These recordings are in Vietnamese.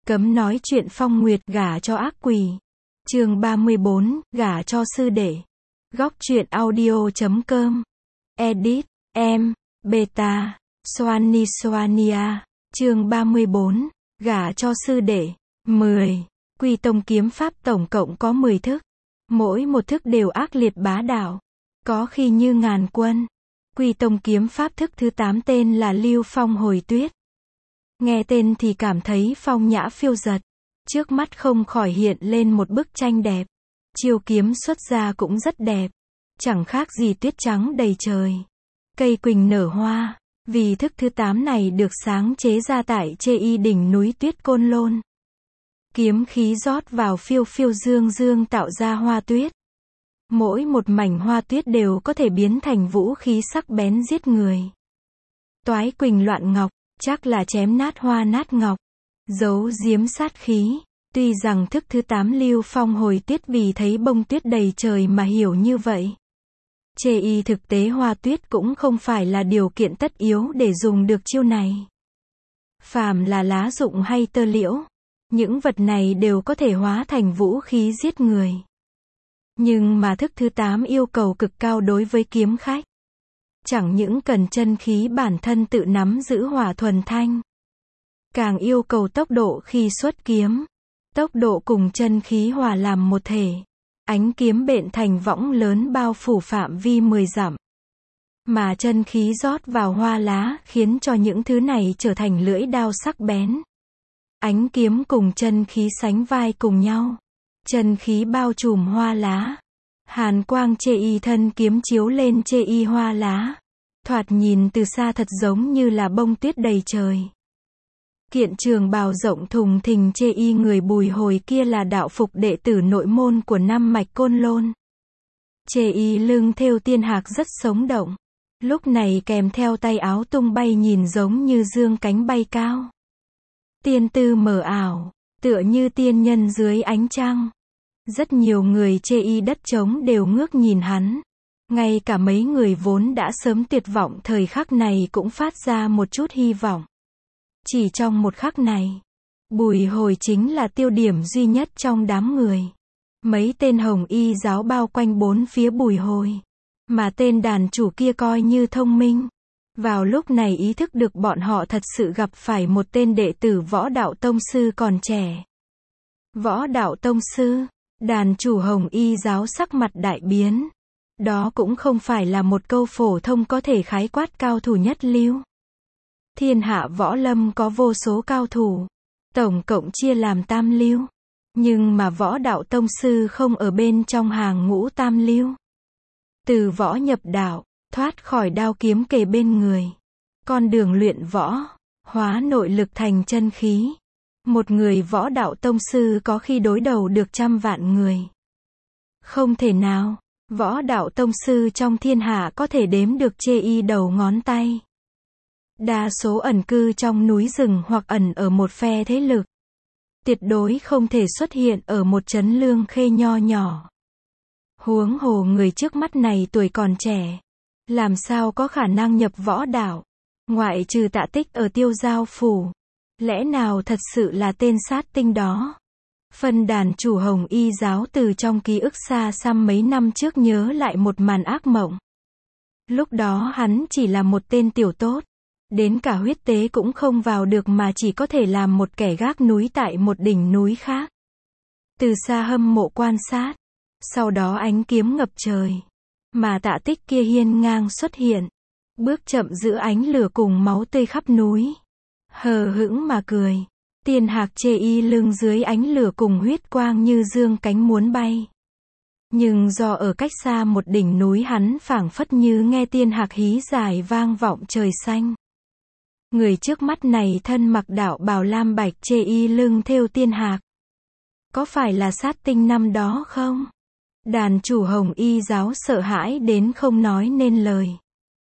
Cấm nói chuyện Phong Nguyệt gả cho ác quỷ. Chương 34, gả cho sư đệ. Góc truyện audio.com. Edit, em, Beta, Soania. Chương 34, gả cho sư đệ. 10. Quy tông kiếm pháp tổng cộng có 10 thức. Mỗi một thức đều ác liệt bá đạo. Có khi như ngàn quân. Quy tông kiếm pháp thức thứ 8 tên là Lưu Phong Hồi Tuyết. Nghe tên thì cảm thấy phong nhã phiêu dật. Trước mắt không khỏi hiện lên một bức tranh đẹp. Chiêu kiếm xuất ra cũng rất đẹp. Chẳng khác gì tuyết trắng đầy trời. Cây quỳnh nở hoa. Vì thức thứ 8 này được sáng chế ra tại Chê Y đỉnh núi Tuyết Côn Lôn. Kiếm khí rót vào phiêu phiêu dương dương tạo ra hoa tuyết. Mỗi một mảnh hoa tuyết đều có thể biến thành vũ khí sắc bén giết người. Toái quỳnh loạn ngọc, chắc là chém nát hoa nát ngọc. Giấu giếm sát khí. Tuy rằng thức thứ 8 Lưu Phong Hồi Tuyết vì thấy bông tuyết đầy trời mà hiểu như vậy. Chê Y thực tế hoa tuyết cũng không phải là điều kiện tất yếu để dùng được chiêu này. Phàm là lá rụng hay tơ liễu, những vật này đều có thể hóa thành vũ khí giết người. Nhưng mà thức thứ 8 yêu cầu cực cao đối với kiếm khách. Chẳng những cần chân khí bản thân tự nắm giữ hỏa thuần thanh, càng yêu cầu tốc độ khi xuất kiếm. Tốc độ cùng chân khí hòa làm một thể. Ánh kiếm bện thành võng lớn bao phủ phạm vi 10 dặm. Mà chân khí rót vào hoa lá khiến cho những thứ này trở thành lưỡi đao sắc bén. Ánh kiếm cùng chân khí sánh vai cùng nhau. Chân khí bao trùm hoa lá. Hàn quang Chê Y thân kiếm chiếu lên Chê Y hoa lá. Thoạt nhìn từ xa thật giống như là bông tuyết đầy trời. Kiện trường bào rộng thùng thình Chê Y người Bùi Hồi kia là đạo phục đệ tử nội môn của năm mạch Côn Lôn. Chê Y lưng thêu tiên hạc rất sống động. Lúc này kèm theo tay áo tung bay nhìn giống như dương cánh bay cao. Tiên tư mờ ảo, tựa như tiên nhân dưới ánh trăng. Rất nhiều người Chê Y đất trống đều ngước nhìn hắn. Ngay cả mấy người vốn đã sớm tuyệt vọng thời khắc này cũng phát ra một chút hy vọng. Chỉ trong một khắc này, Bùi Hồi chính là tiêu điểm duy nhất trong đám người. Mấy tên hồng y giáo bao quanh bốn phía Bùi Hồi. Mà tên đàn chủ kia coi như thông minh. Vào lúc này ý thức được bọn họ thật sự gặp phải một tên đệ tử Võ Đạo Tông Sư còn trẻ. Võ Đạo Tông Sư, đàn chủ hồng y giáo sắc mặt đại biến. Đó cũng không phải là một câu phổ thông có thể khái quát cao thủ nhất lưu. Thiên hạ võ lâm có vô số cao thủ, tổng cộng chia làm tam lưu. Nhưng mà Võ Đạo Tông Sư không ở bên trong hàng ngũ tam lưu. Từ võ nhập đạo, thoát khỏi đao kiếm kề bên người. Con đường luyện võ, hóa nội lực thành chân khí. Một người Võ Đạo Tông Sư có khi đối đầu được trăm vạn người. Không thể nào, Võ Đạo Tông Sư trong thiên hạ có thể đếm được Chê Y đầu ngón tay. Đa số ẩn cư trong núi rừng hoặc ẩn ở một phe thế lực. Tuyệt đối không thể xuất hiện ở một trấn Lương Khê nho nhỏ. Huống hồ người trước mắt này tuổi còn trẻ. Làm sao có khả năng nhập võ đạo? Ngoại trừ Tạ Tích ở Tiêu Giao Phủ. Lẽ nào thật sự là tên sát tinh đó? Phân đàn chủ hồng y giáo từ trong ký ức xa xăm mấy năm trước nhớ lại một màn ác mộng. Lúc đó hắn chỉ là một tên tiểu tốt. Đến cả huyết tế cũng không vào được mà chỉ có thể làm một kẻ gác núi tại một đỉnh núi khác. Từ xa hâm mộ quan sát. Sau đó ánh kiếm ngập trời. Mà Tạ Tích kia hiên ngang xuất hiện. Bước chậm giữa ánh lửa cùng máu tươi khắp núi. Hờ hững mà cười. Tiên hạc Chê Y lưng dưới ánh lửa cùng huyết quang như dương cánh muốn bay. Nhưng do ở cách xa một đỉnh núi hắn phảng phất như nghe tiên hạc hí dài vang vọng trời xanh. Người trước mắt này thân mặc đạo bào lam bạch Chê Y lưng thêu tiên hạc. Có phải là sát tinh năm đó không? Đàn chủ hồng y giáo sợ hãi đến không nói nên lời.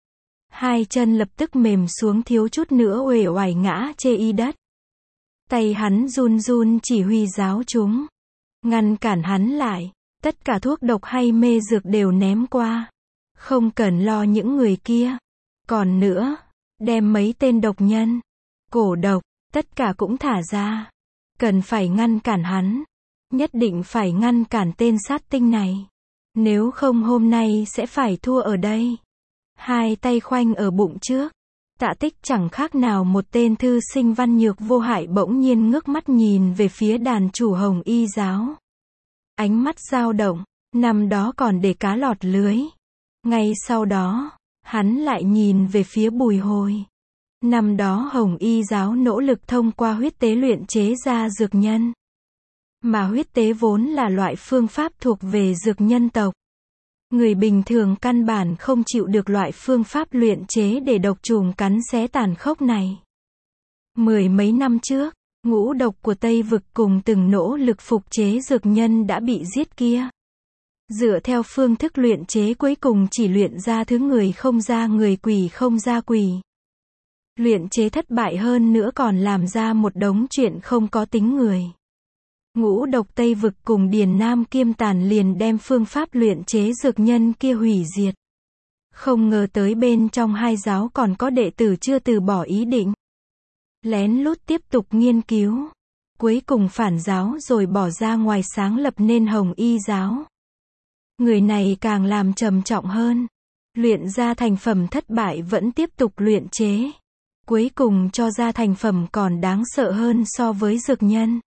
Hai chân lập tức mềm xuống thiếu chút nữa uể oải ngã Chê Y đất. Tay hắn run run chỉ huy giáo chúng. Ngăn cản hắn lại. Tất cả thuốc độc hay mê dược đều ném qua. Không cần lo những người kia. Còn nữa, đem mấy tên độc nhân, cổ độc, tất cả cũng thả ra. Cần phải ngăn cản hắn. Nhất định phải ngăn cản tên sát tinh này. Nếu không hôm nay sẽ phải thua ở đây. Hai tay khoanh ở bụng trước. Tạ Tích chẳng khác nào một tên thư sinh văn nhược vô hại bỗng nhiên ngước mắt nhìn về phía đàn chủ Hồng Y giáo. Ánh mắt dao động, năm đó còn để cá lọt lưới. Ngay sau đó, hắn lại nhìn về phía Bùi Hồi. Năm đó Hồng Y giáo nỗ lực thông qua huyết tế luyện chế ra dược nhân. Mà huyết tế vốn là loại phương pháp thuộc về dược nhân tộc. Người bình thường căn bản không chịu được loại phương pháp luyện chế để độc trùng cắn xé tàn khốc này. Mười mấy năm trước, ngũ độc của Tây Vực cùng từng nỗ lực phục chế dược nhân đã bị giết kia. Dựa theo phương thức luyện chế cuối cùng chỉ luyện ra thứ người không ra người, quỷ không ra quỷ. Luyện chế thất bại hơn nữa còn làm ra một đống chuyện không có tính người. Ngũ độc Tây Vực cùng Điền Nam Kiêm Tàn liền đem phương pháp luyện chế dược nhân kia hủy diệt. Không ngờ tới bên trong hai giáo còn có đệ tử chưa từ bỏ ý định. Lén lút tiếp tục nghiên cứu. Cuối cùng phản giáo rồi bỏ ra ngoài sáng lập nên Hồng Y giáo. Người này càng làm trầm trọng hơn. Luyện ra thành phẩm thất bại vẫn tiếp tục luyện chế. Cuối cùng cho ra thành phẩm còn đáng sợ hơn so với dược nhân.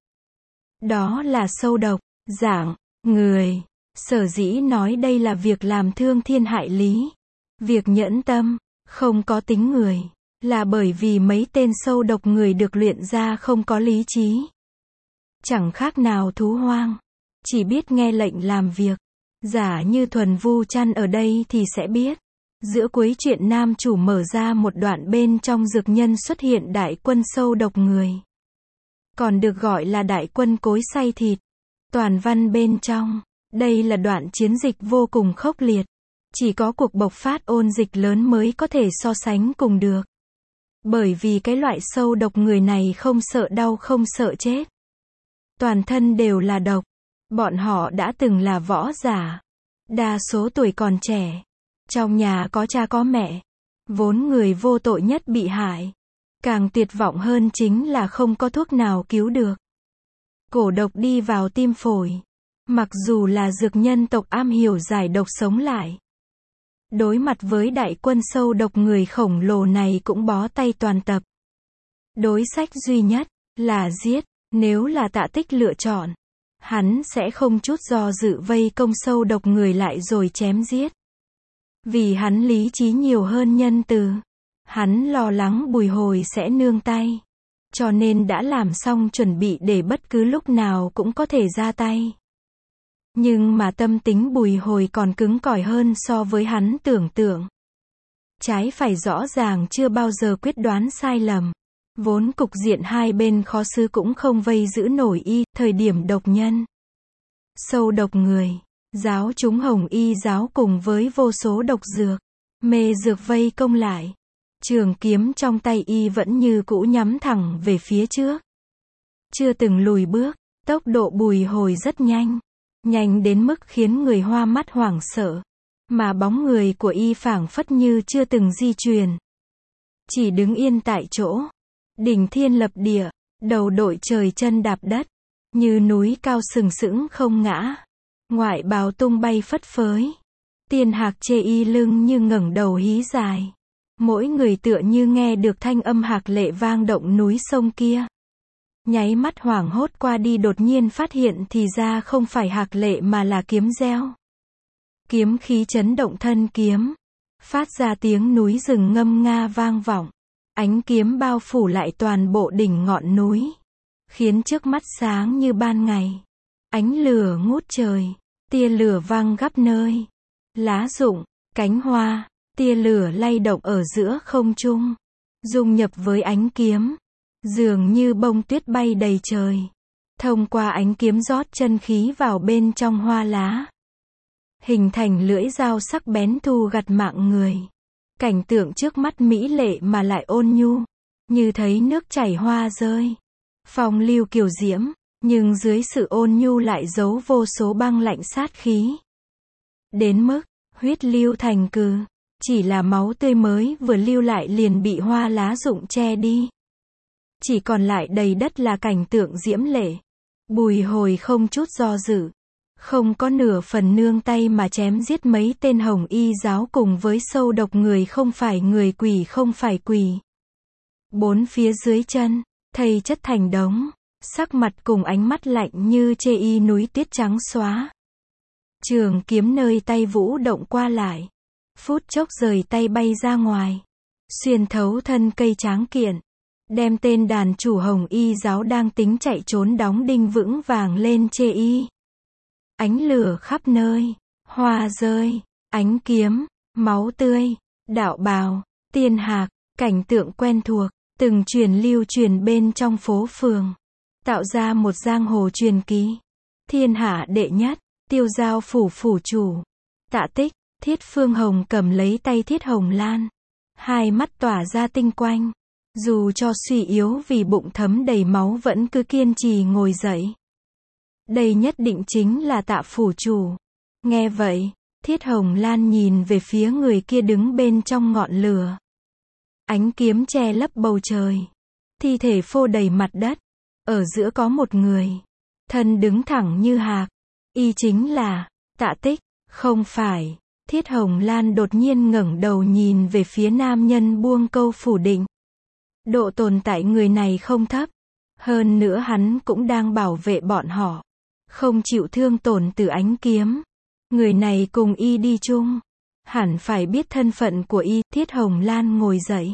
Đó là sâu độc, dạng, người. Sở dĩ nói đây là việc làm thương thiên hại lý. Việc nhẫn tâm, không có tính người. Là bởi vì mấy tên sâu độc người được luyện ra không có lý trí. Chẳng khác nào thú hoang. Chỉ biết nghe lệnh làm việc. Giả như Thuần Vu Chăn ở đây thì sẽ biết. Giữa cuối chuyện nam chủ mở ra một đoạn bên trong dược nhân xuất hiện đại quân sâu độc người. Còn được gọi là đại quân cối xay thịt. Toàn văn bên trong. Đây là đoạn chiến dịch vô cùng khốc liệt. Chỉ có cuộc bộc phát ôn dịch lớn mới có thể so sánh cùng được. Bởi vì cái loại sâu độc người này không sợ đau không sợ chết. Toàn thân đều là độc. Bọn họ đã từng là võ giả. Đa số tuổi còn trẻ. Trong nhà có cha có mẹ. Vốn người vô tội nhất bị hại. Càng tuyệt vọng hơn chính là không có thuốc nào cứu được. Cổ độc đi vào tim phổi. Mặc dù là dược nhân tộc am hiểu giải độc sống lại. Đối mặt với đại quân sâu độc người khổng lồ này cũng bó tay toàn tập. Đối sách duy nhất là giết. Nếu là Tạ Tích lựa chọn, hắn sẽ không chút do dự vây công sâu độc người lại rồi chém giết. Vì hắn lý trí nhiều hơn nhân từ. Hắn lo lắng Bùi Hồi sẽ nương tay. Cho nên đã làm xong chuẩn bị để bất cứ lúc nào cũng có thể ra tay. Nhưng mà tâm tính Bùi Hồi còn cứng cỏi hơn so với hắn tưởng tượng. Trái phải rõ ràng chưa bao giờ quyết đoán sai lầm. Vốn cục diện hai bên khó xử cũng không vây giữ nổi y, thời điểm độc nhân. Sâu độc người, giáo chúng Hồng Y giáo cùng với vô số độc dược, mê dược vây công lại. Trường kiếm trong tay y vẫn như cũ nhắm thẳng về phía trước. Chưa từng lùi bước, tốc độ Bùi Hồi rất nhanh. Nhanh đến mức khiến người hoa mắt hoảng sợ. Mà bóng người của y phảng phất như chưa từng di chuyển. Chỉ đứng yên tại chỗ. Đỉnh thiên lập địa, đầu đội trời chân đạp đất. Như núi cao sừng sững không ngã. Ngoại bào tung bay phất phới. Tiên hạc chê y lưng như ngẩng đầu hí dài. Mỗi người tựa như nghe được thanh âm hạc lệ vang động núi sông kia. Nháy mắt hoảng hốt qua đi đột nhiên phát hiện thì ra không phải hạc lệ mà là kiếm reo. Kiếm khí chấn động thân kiếm. Phát ra tiếng núi rừng ngâm nga vang vọng. Ánh kiếm bao phủ lại toàn bộ đỉnh ngọn núi. Khiến trước mắt sáng như ban ngày. Ánh lửa ngút trời. Tia lửa văng khắp nơi. Lá rụng, cánh hoa, tia lửa lay động ở giữa không trung. Dung nhập với ánh kiếm. Dường như bông tuyết bay đầy trời. Thông qua ánh kiếm rót chân khí vào bên trong hoa lá. Hình thành lưỡi dao sắc bén thu gặt mạng người. Cảnh tượng trước mắt mỹ lệ mà lại ôn nhu. Như thấy nước chảy hoa rơi. Phong lưu kiều diễm. Nhưng dưới sự ôn nhu lại giấu vô số băng lạnh sát khí. Đến mức, huyết lưu thành cừ. Chỉ là máu tươi mới vừa lưu lại liền bị hoa lá rụng che đi. chỉ còn lại đầy đất là cảnh tượng diễm lệ. Bùi Hồi không chút do dự, không có nửa phần nương tay mà chém giết mấy tên Hồng Y giáo cùng với sâu độc người không phải người, quỷ không phải quỷ. Bốn phía dưới chân, thây chất thành đống, sắc mặt cùng ánh mắt lạnh như chê y núi tuyết trắng xóa. Trường kiếm nơi tay vũ động qua lại, phút chốc rời tay bay ra ngoài, xuyên thấu thân cây tráng kiện, đem tên đàn chủ Hồng Y giáo đang tính chạy trốn đóng đinh vững vàng lên chê y. Ánh lửa khắp nơi, hoa rơi, ánh kiếm, máu tươi, đạo bào, tiên hạc, cảnh tượng quen thuộc, từng truyền lưu truyền bên trong phố phường, tạo ra một giang hồ truyền ký. Thiên hạ đệ nhất, Tiêu Giao phủ phủ chủ, Tạ Tích. Thiết Phương Hồng cầm lấy tay Thiết Hồng Lan, hai mắt tỏa ra tinh quang, dù cho suy yếu vì bụng thấm đầy máu vẫn cứ kiên trì ngồi dậy. Đây nhất định chính là Tạ phủ chủ. Nghe vậy, Thiết Hồng Lan nhìn về phía người kia đứng bên trong ngọn lửa. Ánh kiếm che lấp bầu trời, thi thể phô đầy mặt đất, ở giữa có một người, thân đứng thẳng như hạc, y chính là Tạ Tích. Không phải. Thiết Hồng Lan đột nhiên ngẩng đầu nhìn về phía nam nhân, buông câu phủ định. Độ tồn tại người này không thấp, hơn nữa hắn cũng đang bảo vệ bọn họ, không chịu thương tổn từ ánh kiếm. Người này cùng y đi chung, hẳn phải biết thân phận của y. Thiết Hồng Lan ngồi dậy,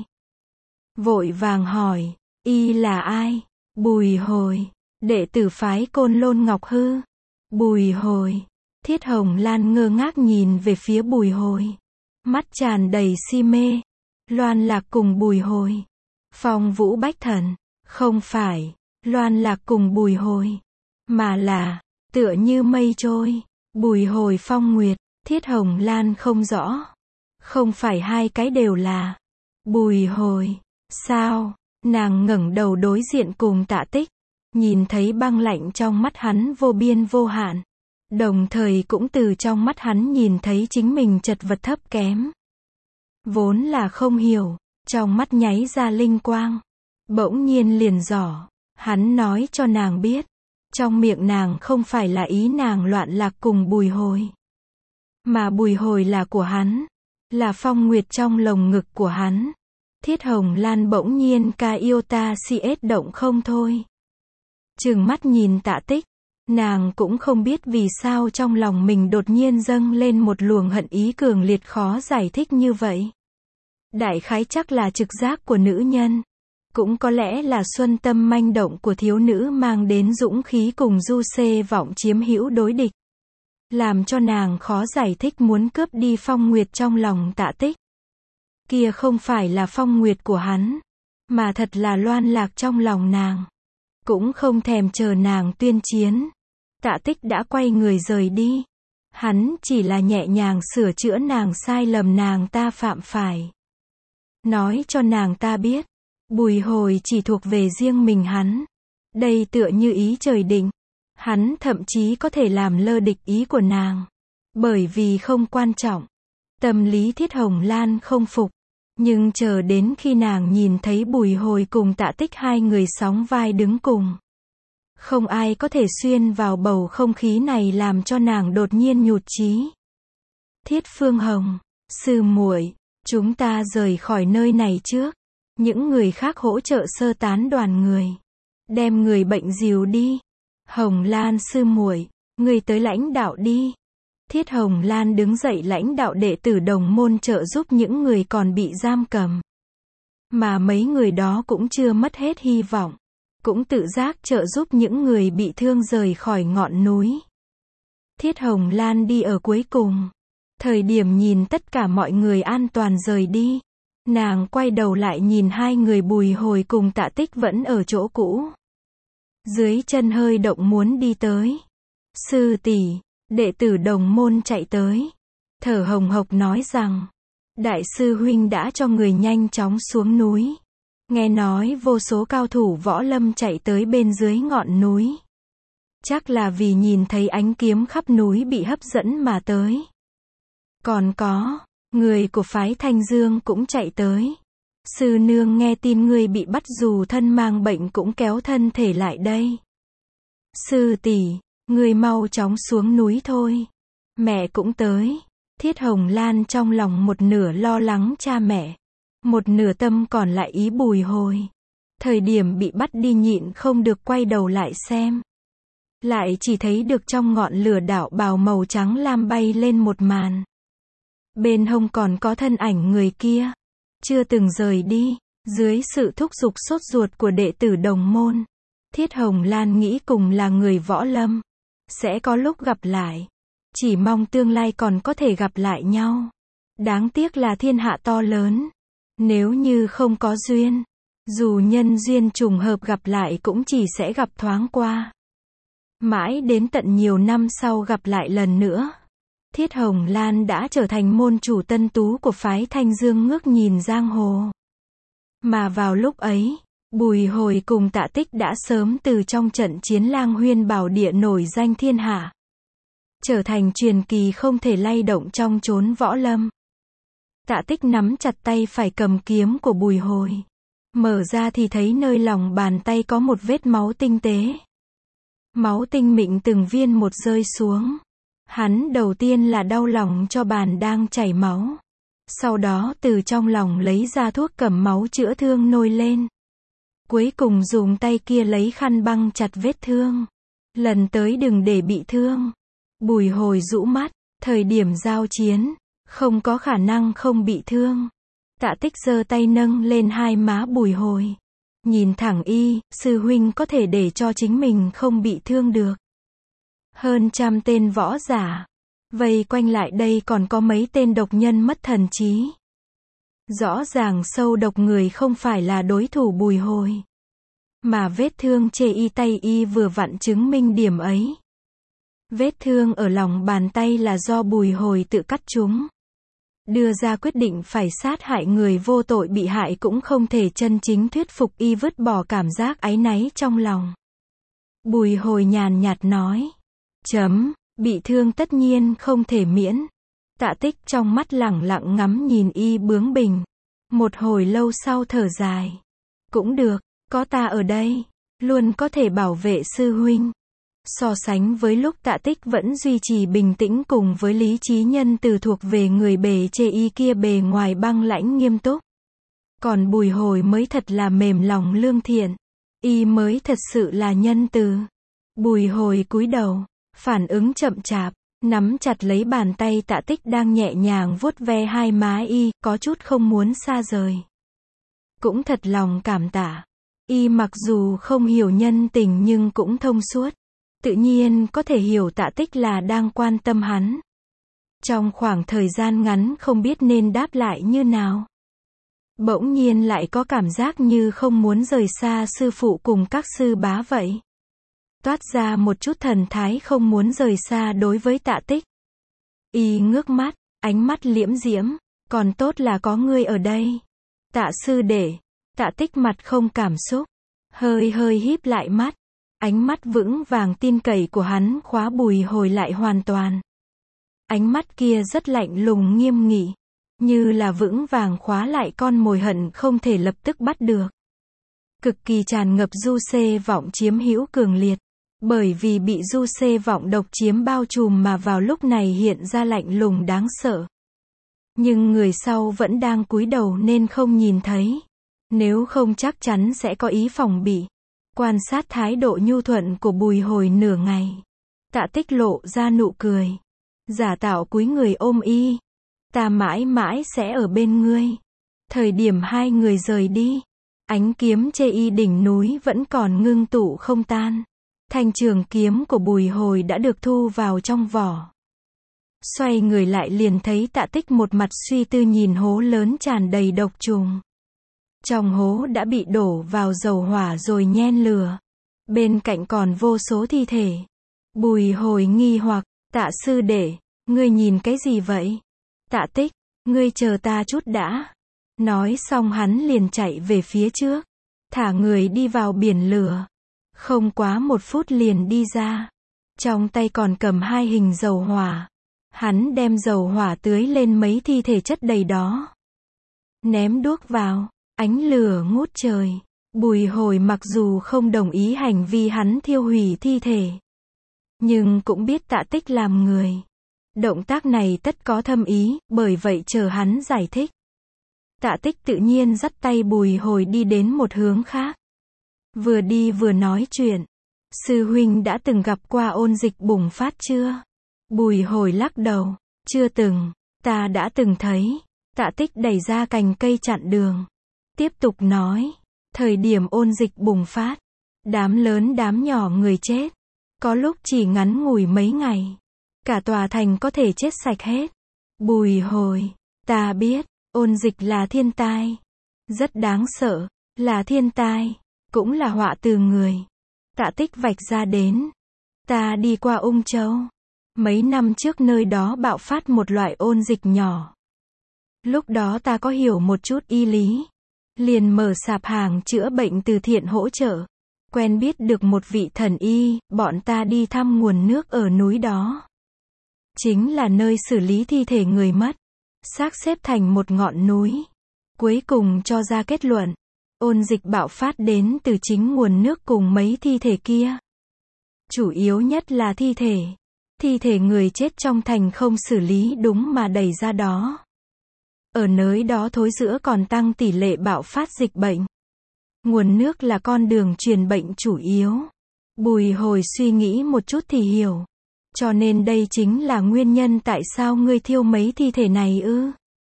vội vàng hỏi, y là ai? Bùi Hồi, đệ tử phái Côn Lôn Ngọc Hư. Bùi Hồi. Thiết Hồng Lan ngơ ngác nhìn về phía Bùi Hồi, mắt tràn đầy si mê. Loan Lạc cùng Bùi Hồi, Phong Vũ Bách Thần, không phải Loan Lạc cùng Bùi Hồi, mà là tựa như mây trôi, Bùi Hồi Phong Nguyệt. Thiết Hồng Lan không rõ, không phải hai cái đều là Bùi Hồi sao? Nàng ngẩng đầu đối diện cùng Tạ Tích, nhìn thấy băng lạnh trong mắt hắn vô biên vô hạn, đồng thời cũng từ trong mắt hắn nhìn thấy chính mình chật vật thấp kém. Vốn là không hiểu, trong mắt nháy ra linh quang, bỗng nhiên liền rõ, hắn nói cho nàng biết, trong miệng nàng không phải là ý nàng Loan Lạc cùng Bùi Hồi, mà Bùi Hồi là của hắn, là Phong Nguyệt trong lồng ngực của hắn. Thiết Hồng Lan bỗng nhiên ca yêu ta si ết động không thôi. Trừng mắt nhìn Tạ Tích, nàng cũng không biết vì sao trong lòng mình đột nhiên dâng lên một luồng hận ý cường liệt khó giải thích như vậy. Đại khái chắc là trực giác của nữ nhân, cũng có lẽ là xuân tâm manh động của thiếu nữ mang đến dũng khí cùng du xê vọng chiếm hữu đối địch, làm cho nàng khó giải thích muốn cướp đi Phong Nguyệt trong lòng Tạ Tích. Kia không phải là Phong Nguyệt của hắn, mà thật là Loan Lạc trong lòng nàng. Cũng không thèm chờ nàng tuyên chiến, Tạ Tích đã quay người rời đi. Hắn chỉ là nhẹ nhàng sửa chữa nàng sai lầm nàng ta phạm phải, nói cho nàng ta biết, Bùi Hồi chỉ thuộc về riêng mình hắn. Đây tựa như ý trời định, hắn thậm chí có thể làm lơ địch ý của nàng, bởi vì không quan trọng. Tâm lý Thiết Hồng Lan không phục, nhưng chờ đến khi nàng nhìn thấy Bùi Hồi cùng Tạ Tích hai người sóng vai đứng cùng, không ai có thể xuyên vào bầu không khí này làm cho nàng đột nhiên nhụt chí. Thiết Phương Hồng, sư muội, chúng ta rời khỏi nơi này trước. Những người khác hỗ trợ sơ tán đoàn người, đem người bệnh dìu đi. Hồng Lan sư muội, người tới lãnh đạo đi. Thiết Hồng Lan đứng dậy lãnh đạo đệ tử đồng môn trợ giúp những người còn bị giam cầm. Mà mấy người đó cũng chưa mất hết hy vọng, cũng tự giác trợ giúp những người bị thương rời khỏi ngọn núi. Thiết Hồng Lan đi ở cuối cùng. Thời điểm nhìn tất cả mọi người an toàn rời đi, nàng quay đầu lại nhìn hai người Bùi Hồi cùng Tạ Tích vẫn ở chỗ cũ. Dưới chân hơi động muốn đi tới. Sư tỷ, đệ tử đồng môn chạy tới, thở hồng hộc nói rằng, đại sư huynh đã cho người nhanh chóng xuống núi. Nghe nói vô số cao thủ võ lâm chạy tới bên dưới ngọn núi. Chắc là vì nhìn thấy ánh kiếm khắp núi bị hấp dẫn mà tới. Còn có, người của phái Thanh Dương cũng chạy tới. Sư nương nghe tin ngươi bị bắt dù thân mang bệnh cũng kéo thân thể lại đây. Sư tỷ, ngươi mau chóng xuống núi thôi. Mẹ cũng tới. Thiết Hồng Lan trong lòng một nửa lo lắng cha mẹ, một nửa tâm còn lại ý Bùi Hồi. Thời điểm bị bắt đi nhịn không được quay đầu lại xem. Lại chỉ thấy được trong ngọn lửa đạo bào màu trắng lam bay lên một màn. Bên hông còn có thân ảnh người kia, chưa từng rời đi. Dưới sự thúc giục sốt ruột của đệ tử đồng môn, Thiết Hồng Lan nghĩ cùng là người võ lâm, sẽ có lúc gặp lại. Chỉ mong tương lai còn có thể gặp lại nhau. Đáng tiếc là thiên hạ to lớn. Nếu như không có duyên, dù nhân duyên trùng hợp gặp lại cũng chỉ sẽ gặp thoáng qua. Mãi đến tận nhiều năm sau gặp lại lần nữa, Thiết Hồng Lan đã trở thành môn chủ tân tú của phái Thanh Dương ngước nhìn giang hồ. Mà vào lúc ấy, Bùi Hồi cùng Tạ Tích đã sớm từ trong trận chiến Lang Huyên Bảo Địa nổi danh thiên hạ, trở thành truyền kỳ không thể lay động trong chốn võ lâm. Tạ Tích nắm chặt tay phải cầm kiếm của Bùi Hồi. Mở ra thì thấy nơi lòng bàn tay có một vết máu tinh tế. Máu tinh mịn từng viên một rơi xuống. Hắn đầu tiên là đau lòng cho bàn đang chảy máu. Sau đó từ trong lòng lấy ra thuốc cầm máu chữa thương nôi lên. Cuối cùng dùng tay kia lấy khăn băng chặt vết thương. Lần tới đừng để bị thương. Bùi Hồi rũ mắt, thời điểm giao chiến, không có khả năng không bị thương. Tạ Tích giơ tay nâng lên hai má Bùi Hồi. Nhìn thẳng y, sư huynh có thể để cho chính mình không bị thương được. Hơn 100 tên võ giả. Vây quanh lại đây còn có mấy tên độc nhân mất thần trí. Rõ ràng sâu độc người không phải là đối thủ Bùi Hồi. Mà vết thương chê y tay y vừa vặn chứng minh điểm ấy. Vết thương ở lòng bàn tay là do Bùi Hồi tự cắt chúng. Đưa ra quyết định phải sát hại người vô tội bị hại cũng không thể chân chính thuyết phục y vứt bỏ cảm giác áy náy trong lòng. Bùi Hồi nhàn nhạt nói. Bị thương tất nhiên không thể miễn. Tạ Tích trong mắt lẳng lặng ngắm nhìn y bướng bỉnh. Một hồi lâu sau thở dài. Cũng được, có ta ở đây, luôn có thể bảo vệ sư huynh. So sánh với lúc Tạ Tích vẫn duy trì bình tĩnh cùng với lý trí nhân từ thuộc về người bề chê y kia bề ngoài băng lãnh nghiêm túc. Còn Bùi Hồi mới thật là mềm lòng lương thiện. Y mới thật sự là nhân từ. Bùi Hồi cúi đầu, phản ứng chậm chạp, nắm chặt lấy bàn tay Tạ Tích đang nhẹ nhàng vuốt ve hai má y, có chút không muốn xa rời. Cũng thật lòng cảm tạ. Y mặc dù không hiểu nhân tình nhưng cũng thông suốt. Tự nhiên có thể hiểu Tạ Tích là đang quan tâm hắn. Trong khoảng thời gian ngắn không biết nên đáp lại như nào. Bỗng nhiên lại có cảm giác như không muốn rời xa sư phụ cùng các sư bá vậy. Toát ra một chút thần thái không muốn rời xa đối với Tạ Tích. Y ngước mắt, ánh mắt liễm diễm, còn tốt là có ngươi ở đây. Tạ sư đệ. Tạ Tích mặt không cảm xúc, hơi híp lại mắt. Ánh mắt vững vàng tin cậy của hắn khóa Bùi Hồi lại hoàn toàn. Ánh mắt kia rất lạnh lùng nghiêm nghị, như là vững vàng khóa lại con mồi hận không thể lập tức bắt được. Cực kỳ tràn ngập du xê vọng chiếm hữu cường liệt, bởi vì bị du xê vọng độc chiếm bao trùm mà vào lúc này hiện ra lạnh lùng đáng sợ. Nhưng người sau vẫn đang cúi đầu nên không nhìn thấy. Nếu không chắc chắn sẽ có ý phòng bị. Quan sát thái độ nhu thuận của Bùi Hồi nửa ngày. Tạ Tích lộ ra nụ cười. Giả tạo cúi người ôm y. Ta mãi mãi sẽ ở bên ngươi. Thời điểm hai người rời đi, ánh kiếm chê y đỉnh núi vẫn còn ngưng tụ không tan. Thanh trường kiếm của Bùi Hồi đã được thu vào trong vỏ. Xoay người lại liền thấy Tạ Tích một mặt suy tư nhìn hố lớn tràn đầy độc trùng. Trong hố đã bị đổ vào dầu hỏa rồi nhen lửa. Bên cạnh còn vô số thi thể. Bùi Hồi nghi hoặc, Tạ sư đệ, ngươi nhìn cái gì vậy? Tạ Tích, ngươi chờ ta chút đã. Nói xong hắn liền chạy về phía trước. Thả người đi vào biển lửa. Không quá 1 phút liền đi ra. Trong tay còn cầm 2 hình dầu hỏa. Hắn đem dầu hỏa tưới lên mấy thi thể chất đầy đó. Ném đuốc vào. Ánh lửa ngút trời. Bùi Hồi mặc dù không đồng ý hành vi hắn thiêu hủy thi thể, nhưng cũng biết Tạ Tích làm người. Động tác này tất có thâm ý, bởi vậy chờ hắn giải thích. Tạ Tích tự nhiên dắt tay Bùi Hồi đi đến một hướng khác. Vừa đi vừa nói chuyện. Sư huynh đã từng gặp qua ôn dịch bùng phát chưa? Bùi Hồi lắc đầu. Chưa từng, ta đã từng thấy. Tạ Tích đẩy ra cành cây chặn đường. Tiếp tục nói. Thời điểm ôn dịch bùng phát, đám lớn đám nhỏ người chết. Có lúc chỉ ngắn ngủi mấy ngày. Cả tòa thành có thể chết sạch hết. Bùi Hồi, ta biết, ôn dịch là thiên tai. Rất đáng sợ, là thiên tai, cũng là họa từ người. Tạ Tích vạch ra đến. Ta đi qua Ung Châu. Mấy năm trước nơi đó bạo phát một loại ôn dịch nhỏ. Lúc đó ta có hiểu một chút y lý. Liền mở sạp hàng chữa bệnh từ thiện hỗ trợ. Quen biết được một vị thần y, bọn ta đi thăm nguồn nước ở núi đó. Chính là nơi xử lý thi thể người mất. Xác xếp thành một ngọn núi. Cuối cùng cho ra kết luận. Ôn dịch bạo phát đến từ chính nguồn nước cùng mấy thi thể kia. Chủ yếu nhất là thi thể. Thi thể người chết trong thành không xử lý đúng mà đẩy ra đó. Ở nơi đó thối rữa còn tăng tỷ lệ bạo phát dịch bệnh. Nguồn nước là con đường truyền bệnh chủ yếu. Bùi Hồi suy nghĩ một chút thì hiểu. Cho nên đây chính là nguyên nhân tại sao ngươi thiêu mấy thi thể này ư?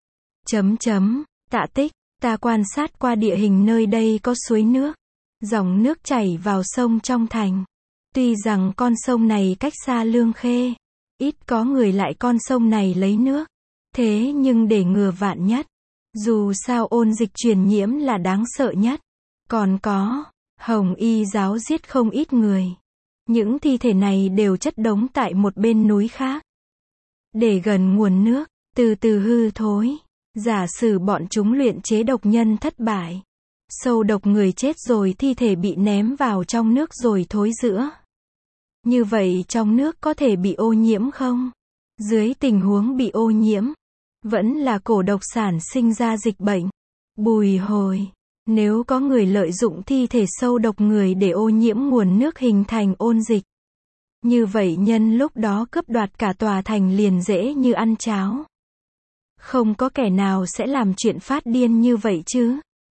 Tạ Tích, ta quan sát qua địa hình nơi đây có suối nước. Dòng nước chảy vào sông trong thành. Tuy rằng con sông này cách xa Lương Khê. Ít có người lại con sông này lấy nước. Thế nhưng để ngừa vạn nhất. Dù sao ôn dịch truyền nhiễm là đáng sợ nhất. Còn có, Hồng Y giáo giết không ít người. Những thi thể này đều chất đống tại một bên núi khác. Để gần nguồn nước, từ từ hư thối. Giả sử bọn chúng luyện chế độc nhân thất bại. Sâu độc người chết rồi thi thể bị ném vào trong nước rồi thối rữa. Như vậy trong nước có thể bị ô nhiễm không? Dưới tình huống bị ô nhiễm, vẫn là cổ độc sản sinh ra dịch bệnh. Bùi Hồi, nếu có người lợi dụng thi thể sâu độc người để ô nhiễm nguồn nước hình thành ôn dịch. Như vậy nhân lúc đó cướp đoạt cả tòa thành liền dễ như ăn cháo. Không có kẻ nào sẽ làm chuyện phát điên như vậy chứ.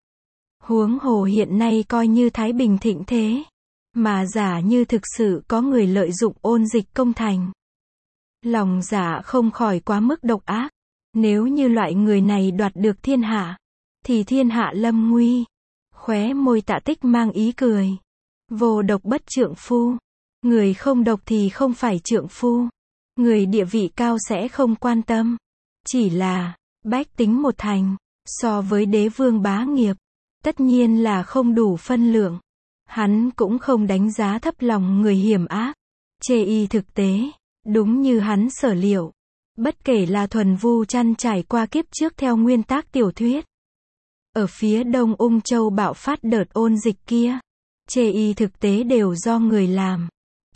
Huống hồ hiện nay coi như Thái Bình thịnh thế. Mà giả như thực sự có người lợi dụng ôn dịch công thành. Lòng giả không khỏi quá mức độc ác. Nếu như loại người này đoạt được thiên hạ, thì thiên hạ lâm nguy. Khóe môi Tạ Tích mang ý cười. Vô độc bất trượng phu. Người không độc thì không phải trượng phu. Người địa vị cao sẽ không quan tâm. Chỉ là, bách tính một thành, so với đế vương bá nghiệp, tất nhiên là không đủ phân lượng. Hắn cũng không đánh giá thấp lòng người hiểm ác. Chê y thực tế, đúng như hắn sở liệu. Bất kể là Thuần Vu Trăn trải qua kiếp trước theo nguyên tác tiểu thuyết. Ở phía đông Ung Châu bạo phát đợt ôn dịch kia. Chê y thực tế đều do người làm.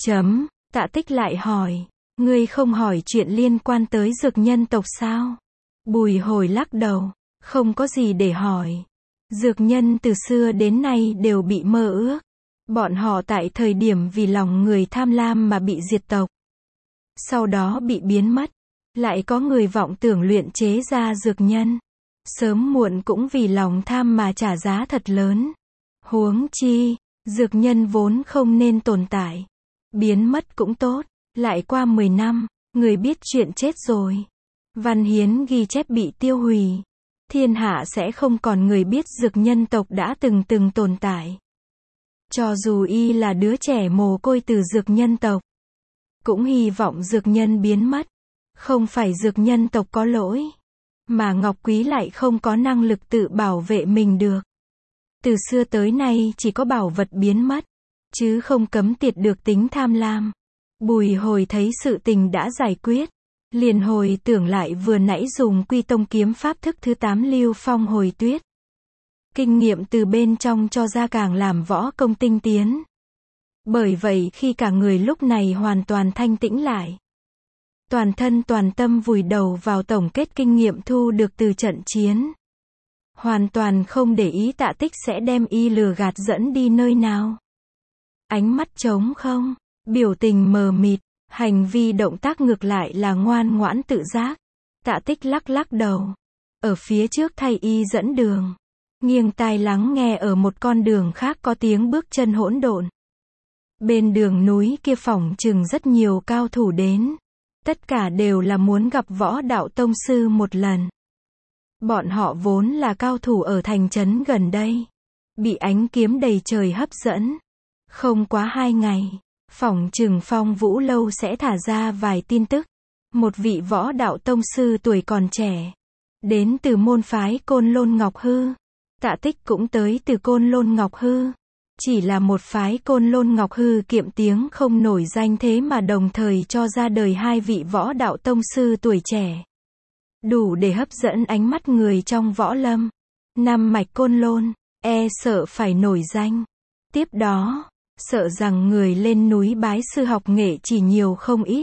Tạ Tích lại hỏi. Ngươi không hỏi chuyện liên quan tới dược nhân tộc sao? Bùi Hồi lắc đầu. Không có gì để hỏi. Dược nhân từ xưa đến nay đều bị mơ ước. Bọn họ tại thời điểm vì lòng người tham lam mà bị diệt tộc. Sau đó bị biến mất. Lại có người vọng tưởng luyện chế ra dược nhân. Sớm muộn cũng vì lòng tham mà trả giá thật lớn. Huống chi, dược nhân vốn không nên tồn tại. Biến mất cũng tốt. Lại qua 10 năm, người biết chuyện chết rồi. Văn hiến ghi chép bị tiêu hủy. Thiên hạ sẽ không còn người biết dược nhân tộc đã từng tồn tại. Cho dù y là đứa trẻ mồ côi từ dược nhân tộc, cũng hy vọng dược nhân biến mất. Không phải dược nhân tộc có lỗi, mà Ngọc Quý lại không có năng lực tự bảo vệ mình được. Từ xưa tới nay chỉ có bảo vật biến mất, chứ không cấm tiệt được tính tham lam. Bùi Hồi thấy sự tình đã giải quyết, liền hồi tưởng lại vừa nãy dùng Quy Tông kiếm pháp thức thứ 8 Lưu Phong Hồi Tuyết. Kinh nghiệm từ bên trong cho ra càng làm võ công tinh tiến. Bởi vậy khi cả người lúc này hoàn toàn thanh tĩnh lại. Toàn thân toàn tâm vùi đầu vào tổng kết kinh nghiệm thu được từ trận chiến. hoàn toàn không để ý Tạ Tích sẽ đem y lừa gạt dẫn đi nơi nào. Ánh mắt trống không, biểu tình mờ mịt, hành vi động tác ngược lại là ngoan ngoãn tự giác. Tạ Tích lắc lắc đầu, ở phía trước thay y dẫn đường, nghiêng tai lắng nghe ở một con đường khác có tiếng bước chân hỗn độn. Bên đường núi kia phỏng chừng rất nhiều cao thủ đến, tất cả đều là muốn gặp Võ Đạo Tông sư một lần. Bọn họ vốn là cao thủ ở thành trấn gần đây, bị ánh kiếm đầy trời hấp dẫn. Không quá 2 ngày, phỏng chừng Phong Vũ Lâu sẽ thả ra vài tin tức. Một vị Võ Đạo Tông sư tuổi còn trẻ, đến từ môn phái Côn Lôn Ngọc Hư. Tạ Tích cũng tới từ Côn Lôn Ngọc Hư. Chỉ là một phái Côn Lôn Ngọc Hư kiệm tiếng không nổi danh thế mà đồng thời cho ra đời 2 vị Võ Đạo Tông sư tuổi trẻ. Đủ để hấp dẫn ánh mắt người trong võ lâm. Năm mạch Côn Lôn, e sợ phải nổi danh. Tiếp đó, sợ rằng người lên núi bái sư học nghệ chỉ nhiều không ít.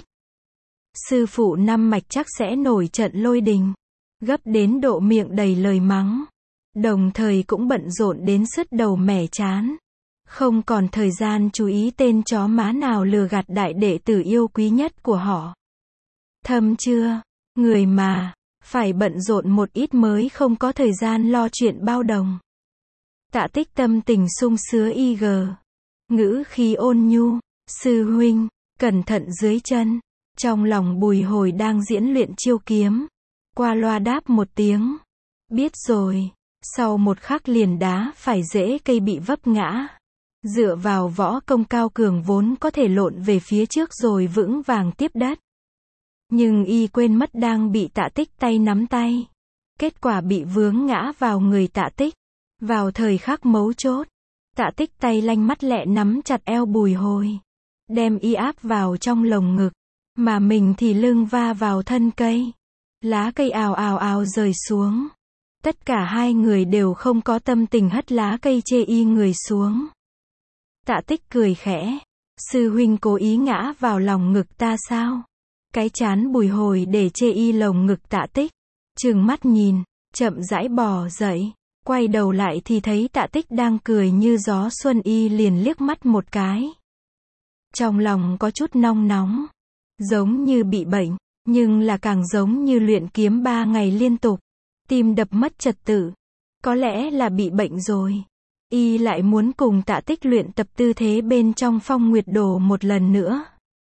Sư phụ năm mạch chắc sẽ nổi trận lôi đình, gấp đến độ miệng đầy lời mắng. Đồng thời cũng bận rộn đến sứt đầu mẻ chán. Không còn thời gian chú ý tên chó má nào lừa gạt đại đệ tử yêu quý nhất của họ. Thâm chưa? Người mà, phải bận rộn một ít mới không có thời gian lo chuyện bao đồng. Tạ Tích tâm tình sung sướng y gờ. Ngữ khí ôn nhu, sư huynh, cẩn thận dưới chân. Trong lòng Bùi Hồi đang diễn luyện chiêu kiếm. Qua loa đáp một tiếng. Biết rồi. Sau một khắc liền đá phải rễ cây bị vấp ngã. Dựa vào võ công cao cường vốn có thể lộn về phía trước rồi vững vàng tiếp đất. Nhưng y quên mất đang bị Tạ Tích tay nắm tay. Kết quả bị vướng ngã vào người Tạ Tích. Vào thời khắc mấu chốt, Tạ Tích tay lanh mắt lẹ nắm chặt eo Bùi Hồi, đem y áp vào trong lồng ngực, mà mình thì lưng va vào thân cây. Lá cây ào ào ào rơi xuống. Tất cả 2 người đều không có tâm tình hất lá cây chê y người xuống. Tạ Tích cười khẽ. Sư huynh cố ý ngã vào lòng ngực ta sao? Cái chán Bùi Hồi để chê y lồng ngực Tạ Tích. Trừng mắt nhìn, chậm rãi bò dậy. Quay đầu lại thì thấy Tạ Tích đang cười như gió xuân, y liền liếc mắt một cái. Trong lòng có chút nong nóng. Giống như bị bệnh, nhưng là càng giống như luyện kiếm 3 ngày liên tục. Tim đập mất trật tự. Có lẽ là bị bệnh rồi. Y lại muốn cùng Tạ Tích luyện tập tư thế bên trong Phong Nguyệt Đồ một lần nữa.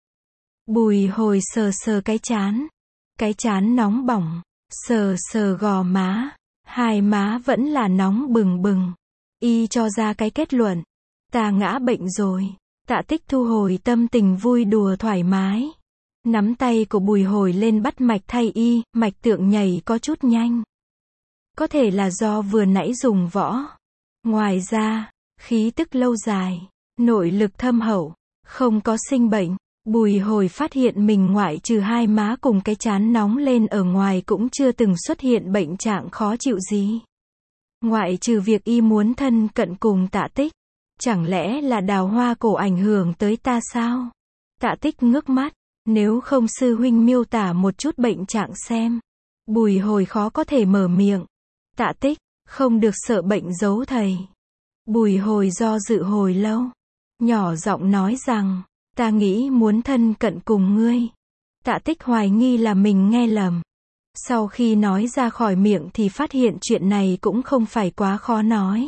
Bùi Hồi sờ sờ cái chán. Cái chán nóng bỏng. Sờ sờ gò má. 2 má vẫn là nóng bừng bừng. Y cho ra cái kết luận. Ta ngã bệnh rồi. Tạ Tích thu hồi tâm tình vui đùa thoải mái. Nắm tay của Bùi Hồi lên bắt mạch thay y, mạch tượng nhảy có chút nhanh. Có thể là do vừa nãy dùng võ. Ngoài ra, khí tức lâu dài, nội lực thâm hậu, không có sinh bệnh. Bùi Hồi phát hiện mình ngoại trừ 2 má cùng cái chán nóng lên ở ngoài cũng chưa từng xuất hiện bệnh trạng khó chịu gì. Ngoại trừ việc y muốn thân cận cùng Tạ Tích. Chẳng lẽ là đào hoa cổ ảnh hưởng tới ta sao? Tạ Tích ngước mắt. Nếu không sư huynh miêu tả một chút bệnh trạng xem. Bùi Hồi khó có thể mở miệng. Tạ Tích, không được sợ bệnh giấu thầy. Bùi Hồi do dự hồi lâu. Nhỏ giọng nói rằng, ta nghĩ muốn thân cận cùng ngươi. Tạ Tích hoài nghi là mình nghe lầm. Sau khi nói ra khỏi miệng thì phát hiện chuyện này cũng không phải quá khó nói.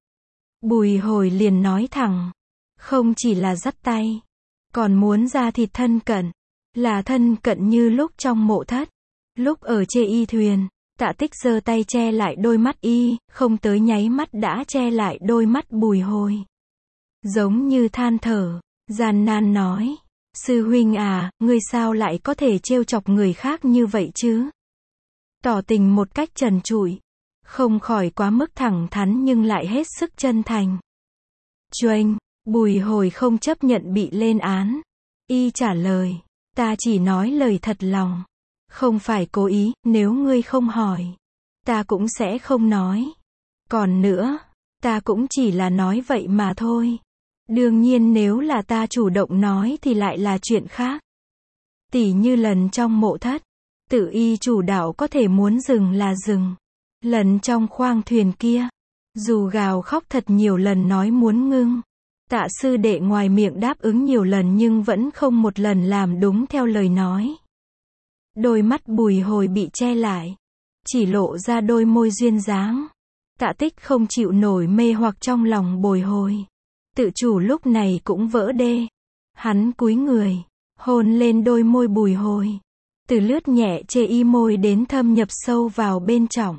Bùi Hồi liền nói thẳng. Không chỉ là dắt tay. Còn muốn ra thịt thân cận. Là thân cận như lúc trong mộ thất. Lúc ở chê y thuyền. Tạ Tích giơ tay che lại đôi mắt y, không tới nháy mắt đã che lại đôi mắt Bùi Hồi. Giống như than thở, gian nan nói. Sư huynh à, ngươi sao lại có thể trêu chọc người khác như vậy chứ? Tỏ tình một cách trần trụi. Không khỏi quá mức thẳng thắn nhưng lại hết sức chân thành. Choanh, Bùi Hồi không chấp nhận bị lên án. Y trả lời. Ta chỉ nói lời thật lòng. Không phải cố ý, nếu ngươi không hỏi. Ta cũng sẽ không nói. Còn nữa, ta cũng chỉ là nói vậy mà thôi. Đương nhiên nếu là ta chủ động nói thì lại là chuyện khác. Tỉ như lần trong mộ thất. Tự y chủ đạo có thể muốn dừng là dừng. Lần trong khoang thuyền kia, dù gào khóc thật nhiều lần nói muốn ngưng, Tạ sư đệ ngoài miệng đáp ứng nhiều lần nhưng vẫn không một lần làm đúng theo lời nói. Đôi mắt Bùi Hồi bị che lại, chỉ lộ ra đôi môi duyên dáng. Tạ Tích không chịu nổi mê hoặc trong lòng Bùi Hồi. Tự chủ lúc này cũng vỡ đê. Hắn cúi người, hôn lên đôi môi Bùi Hồi. Từ lướt nhẹ chê y môi đến thâm nhập sâu vào bên trong.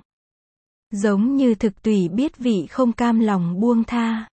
Giống như thực tùy biết vị không cam lòng buông tha.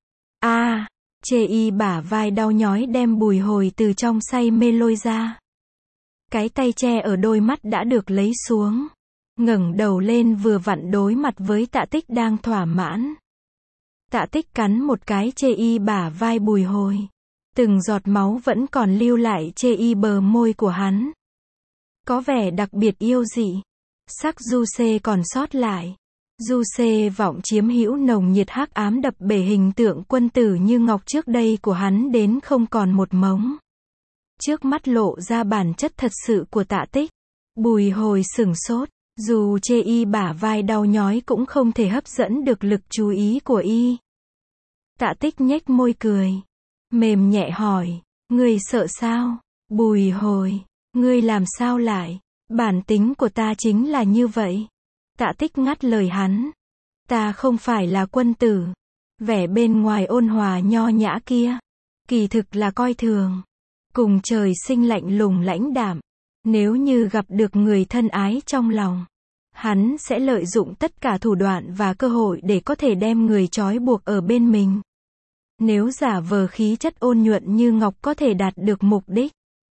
Chê y bả vai đau nhói đem Bùi Hồi từ trong say mê lôi ra. Cái tay che ở đôi mắt đã được lấy xuống. Ngẩng đầu lên vừa vặn đối mặt với Tạ Tích đang thỏa mãn. Tạ Tích cắn một cái chê y bả vai Bùi Hồi. Từng giọt máu vẫn còn lưu lại chê y bờ môi của hắn. Có vẻ đặc biệt yêu dị. Sắc du xê còn sót lại. Du xê vọng chiếm hữu nồng nhiệt hắc ám đập bể hình tượng quân tử như ngọc trước đây của hắn đến không còn một mống. Trước mắt lộ ra bản chất thật sự của Tạ Tích. Bùi Hồi sửng sốt. Dù chê y bả vai đau nhói cũng không thể hấp dẫn được lực chú ý của y. Tạ Tích nhếch môi cười. Mềm nhẹ hỏi. Ngươi sợ sao? Bùi Hồi. Ngươi làm sao lại? Bản tính của ta chính là như vậy. Tạ Tích ngắt lời hắn. Ta không phải là quân tử. Vẻ bên ngoài ôn hòa nho nhã kia. Kỳ thực là coi thường. Cùng trời sinh lạnh lùng lãnh đạm. Nếu như gặp được người thân ái trong lòng, hắn sẽ lợi dụng tất cả thủ đoạn và cơ hội để có thể đem người trói buộc ở bên mình. Nếu giả vờ khí chất ôn nhuận như ngọc có thể đạt được mục đích,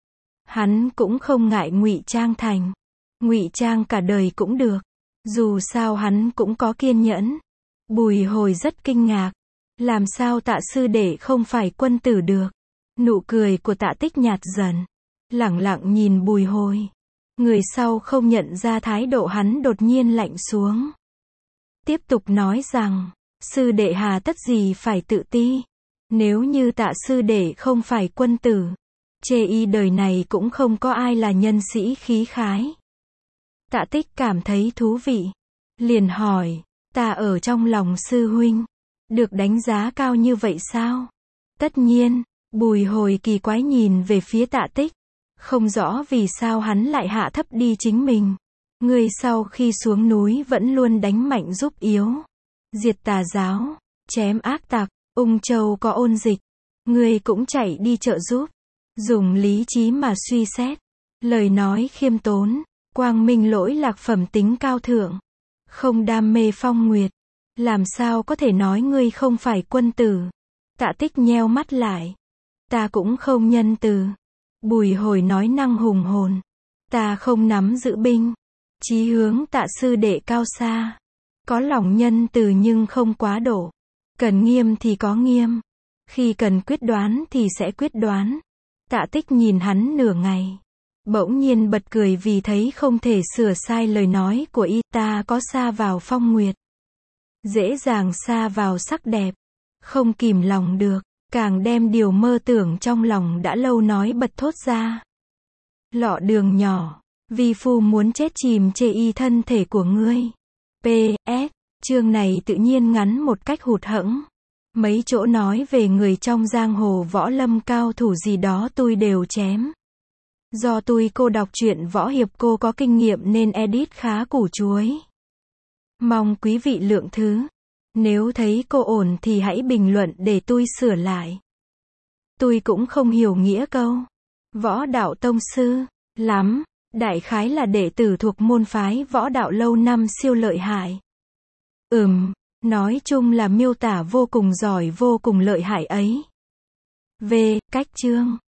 hắn cũng không ngại ngụy trang thành. Ngụy trang cả đời cũng được. Dù sao hắn cũng có kiên nhẫn. Bùi Hồi rất kinh ngạc. Làm sao Tạ sư đệ không phải quân tử được? Nụ cười của Tạ Tích nhạt dần. Lẳng lặng nhìn Bùi Hồi. Người sau không nhận ra thái độ hắn đột nhiên lạnh xuống. Tiếp tục nói rằng, sư đệ hà tất gì phải tự ti. Nếu như Tạ sư đệ không phải quân tử, chê y đời này cũng không có ai là nhân sĩ khí khái. Tạ Tích cảm thấy thú vị. Liền hỏi, ta ở trong lòng sư huynh, được đánh giá cao như vậy sao? Tất nhiên. Bùi Hồi kỳ quái nhìn về phía Tạ Tích. Không rõ vì sao hắn lại hạ thấp đi chính mình. Ngươi sau khi xuống núi vẫn luôn đánh mạnh giúp yếu. Diệt tà giáo, chém ác tặc, Ung Châu có ôn dịch. Ngươi cũng chạy đi trợ giúp. Dùng lý trí mà suy xét. Lời nói khiêm tốn, quang minh lỗi lạc phẩm tính cao thượng. Không đam mê phong nguyệt. Làm sao có thể nói ngươi không phải quân tử? Tạ Tích nheo mắt lại. Ta cũng không nhân từ. Bùi Hồi nói năng hùng hồn. Ta không nắm giữ binh. Chí hướng Tạ sư đệ cao xa. Có lòng nhân từ nhưng không quá độ. Cần nghiêm thì có nghiêm. Khi cần quyết đoán thì sẽ quyết đoán. Tạ Tích nhìn hắn nửa ngày. Bỗng nhiên bật cười vì thấy không thể sửa sai lời nói của y. Ta có sa vào phong nguyệt. Dễ dàng sa vào sắc đẹp. Không kìm lòng được. Càng đem điều mơ tưởng trong lòng đã lâu nói bật thốt ra. Lọ đường nhỏ. Vi phu muốn chết chìm chê y thân thể của ngươi. P.S. Chương này tự nhiên ngắn một cách hụt hẫng. Mấy chỗ nói về người trong giang hồ võ lâm cao thủ gì đó tôi đều chém. Do tôi cô đọc truyện võ hiệp cô có kinh nghiệm nên edit khá củ chuối. Mong quý vị lượng thứ. Nếu thấy cô ổn thì hãy bình luận để tôi sửa lại. Tôi cũng không hiểu nghĩa câu võ đạo tông sư lắm. Đại khái là đệ tử thuộc môn phái võ đạo lâu năm siêu lợi hại. Nói chung là miêu tả vô cùng giỏi vô cùng lợi hại ấy. Cách chương